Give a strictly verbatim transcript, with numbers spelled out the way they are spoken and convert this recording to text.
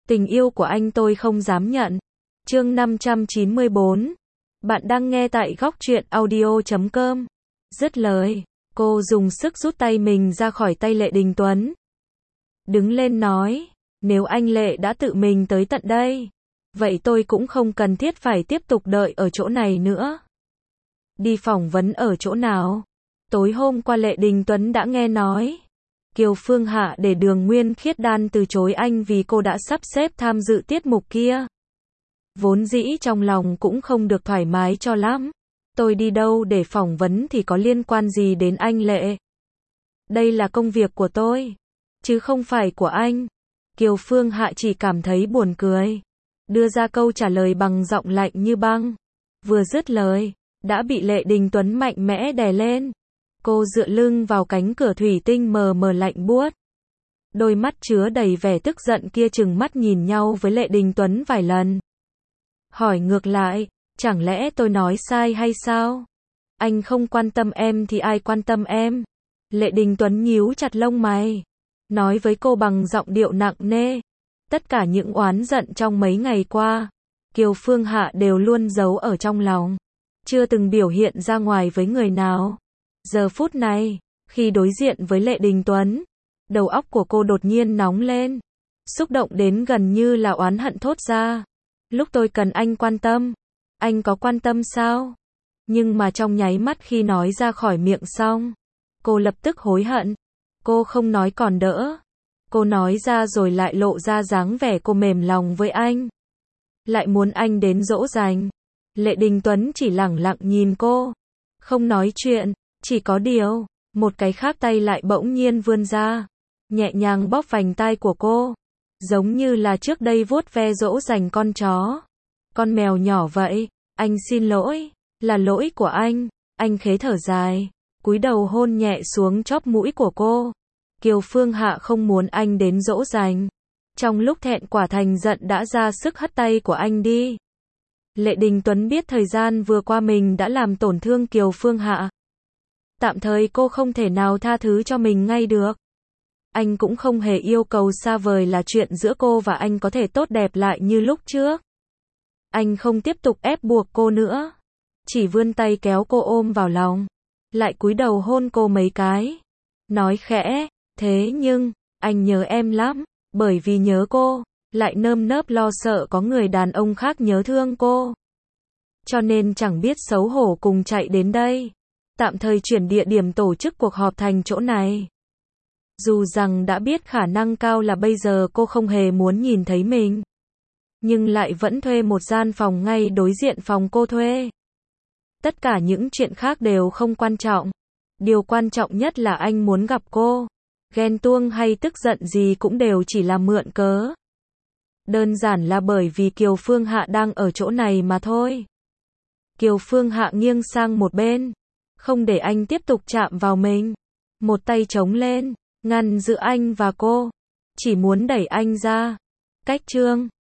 Tình yêu của anh tôi không dám nhận. Chương năm trăm chín mươi bốn. Bạn đang nghe tại góc truyện audio chấm com. Dứt lời, cô dùng sức rút tay mình ra khỏi tay Lệ Đình Tuấn. Đứng lên nói, nếu anh Lệ đã tự mình tới tận đây, vậy tôi cũng không cần thiết phải tiếp tục đợi ở chỗ này nữa. Đi phỏng vấn ở chỗ nào? Tối hôm qua Lệ Đình Tuấn đã nghe nói Kiều Phương Hạ để Đường Nguyên Khiết Đan từ chối anh vì cô đã sắp xếp tham dự tiết mục kia. Vốn dĩ trong lòng cũng không được thoải mái cho lắm. Tôi đi đâu để phỏng vấn thì có liên quan gì đến anh Lệ? Đây là công việc của tôi, chứ không phải của anh. Kiều Phương Hạ chỉ cảm thấy buồn cười, đưa ra câu trả lời bằng giọng lạnh như băng. Vừa dứt lời, đã bị Lệ Đình Tuấn mạnh mẽ đè lên. Cô dựa lưng vào cánh cửa thủy tinh mờ mờ lạnh buốt. Đôi mắt chứa đầy vẻ tức giận kia trừng mắt nhìn nhau với Lệ Đình Tuấn vài lần. Hỏi ngược lại, chẳng lẽ tôi nói sai hay sao? Anh không quan tâm em thì ai quan tâm em? Lệ Đình Tuấn nhíu chặt lông mày, nói với cô bằng giọng điệu nặng nề. Tất cả những oán giận trong mấy ngày qua, Kiều Phương Hạ đều luôn giấu ở trong lòng, chưa từng biểu hiện ra ngoài với người nào. Giờ phút này, khi đối diện với Lệ Đình Tuấn, đầu óc của cô đột nhiên nóng lên, xúc động đến gần như là oán hận thốt ra. Lúc tôi cần anh quan tâm, anh có quan tâm sao? Nhưng mà trong nháy mắt khi nói ra khỏi miệng xong, cô lập tức hối hận. Cô không nói còn đỡ, cô nói ra rồi lại lộ ra dáng vẻ cô mềm lòng với anh, lại muốn anh đến dỗ dành. Lệ Đình Tuấn chỉ lẳng lặng nhìn cô, không nói chuyện. Chỉ có điều, một cái khác tay lại bỗng nhiên vươn ra, nhẹ nhàng bóp vành tai của cô, giống như là trước đây vuốt ve dỗ dành con chó, con mèo nhỏ vậy. Anh xin lỗi, là lỗi của anh. Anh khế thở dài, cúi đầu hôn nhẹ xuống chóp mũi của cô. Kiều Phương Hạ không muốn anh đến dỗ dành. Trong lúc thẹn quả thành giận đã ra sức hất tay của anh đi. Lệ Đình Tuấn biết thời gian vừa qua mình đã làm tổn thương Kiều Phương Hạ. Tạm thời cô không thể nào tha thứ cho mình ngay được. Anh cũng không hề yêu cầu xa vời là chuyện giữa cô và anh có thể tốt đẹp lại như lúc trước. Anh không tiếp tục ép buộc cô nữa, chỉ vươn tay kéo cô ôm vào lòng, lại cúi đầu hôn cô mấy cái, nói khẽ, thế nhưng, anh nhớ em lắm, bởi vì nhớ cô, lại nơm nớp lo sợ có người đàn ông khác nhớ thương cô. Cho nên chẳng biết xấu hổ cùng chạy đến đây. Tạm thời chuyển địa điểm tổ chức cuộc họp thành chỗ này. Dù rằng đã biết khả năng cao là bây giờ cô không hề muốn nhìn thấy mình, nhưng lại vẫn thuê một gian phòng ngay đối diện phòng cô thuê. Tất cả những chuyện khác đều không quan trọng. Điều quan trọng nhất là anh muốn gặp cô. Ghen tuông hay tức giận gì cũng đều chỉ là mượn cớ. Đơn giản là bởi vì Kiều Phương Hạ đang ở chỗ này mà thôi. Kiều Phương Hạ nghiêng sang một bên, không để anh tiếp tục chạm vào mình. Một tay chống lên, ngăn giữa anh và cô, chỉ muốn đẩy anh ra. Cách chương